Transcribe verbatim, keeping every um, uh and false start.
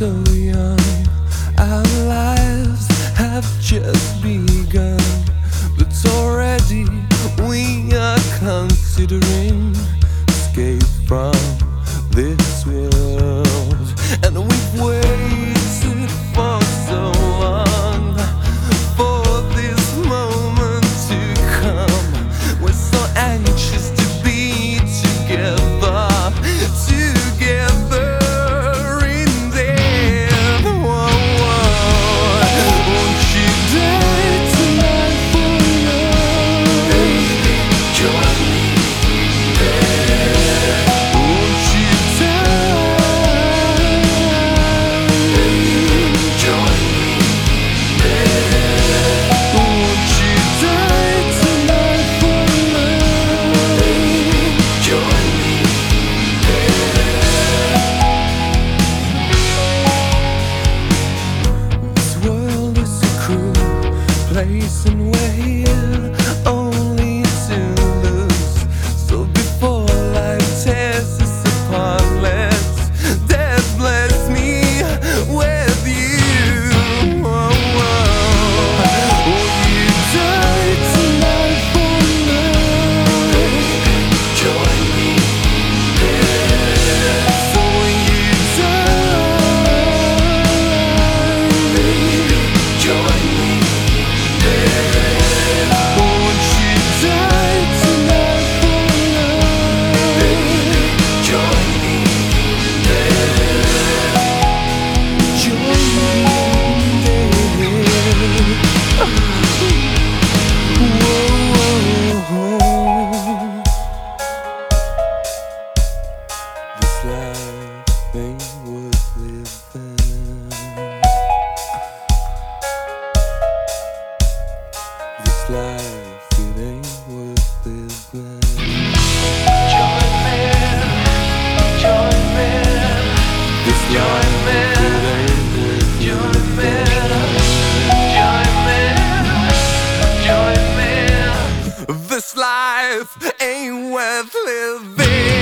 so young, our lives have just begun, but already we are considering escape from this world. And we've waited for so long for this moment to come. We're so anxious to be together, together. Place and we're here only to lose. So before life tears us apart, let's death bless me with you. Oh, oh. Will you die tonight for love? Join me there. So will you die? Join me. This life ain't worth living. This life, it ain't worth living. Join me, join me. This life, it ain't worth living. Join me, join me. This life ain't worth living.